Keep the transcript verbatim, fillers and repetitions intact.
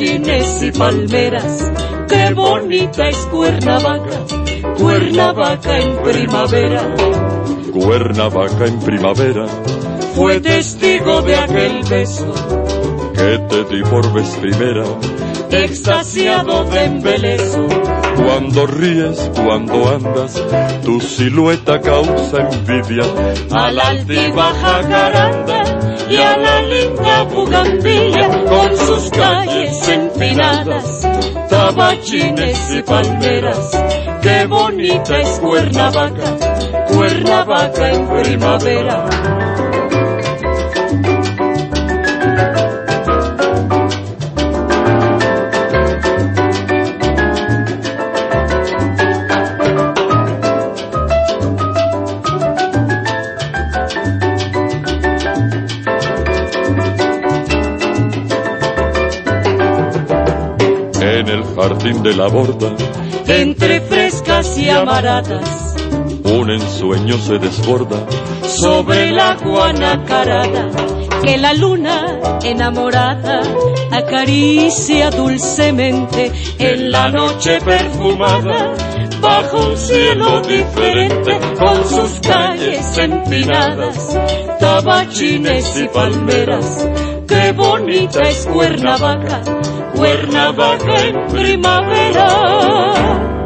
tabachines y palmeras. Qué bonita es Cuernavaca, Cuernavaca en primavera. Cuernavaca en primavera fue testigo de aquel beso que te di por vez primera, extasiado de embeleso. Cuando ríes, cuando andas, tu silueta causa envidia a la altiva jacaranda y a la linda Bugambilla, con sus calles empinadas, tabachines y palmeras. Qué bonita es Cuernavaca, Cuernavaca en primavera. En el jardín de la borda, entre frescas y amaradas, un ensueño se desborda sobre la guanacarada, que la luna enamorada acaricia dulcemente en la noche perfumada, bajo un cielo diferente, con sus calles empinadas, tabachines y palmeras. Qué bonita es Cuernavaca, Cuernavaca en primavera.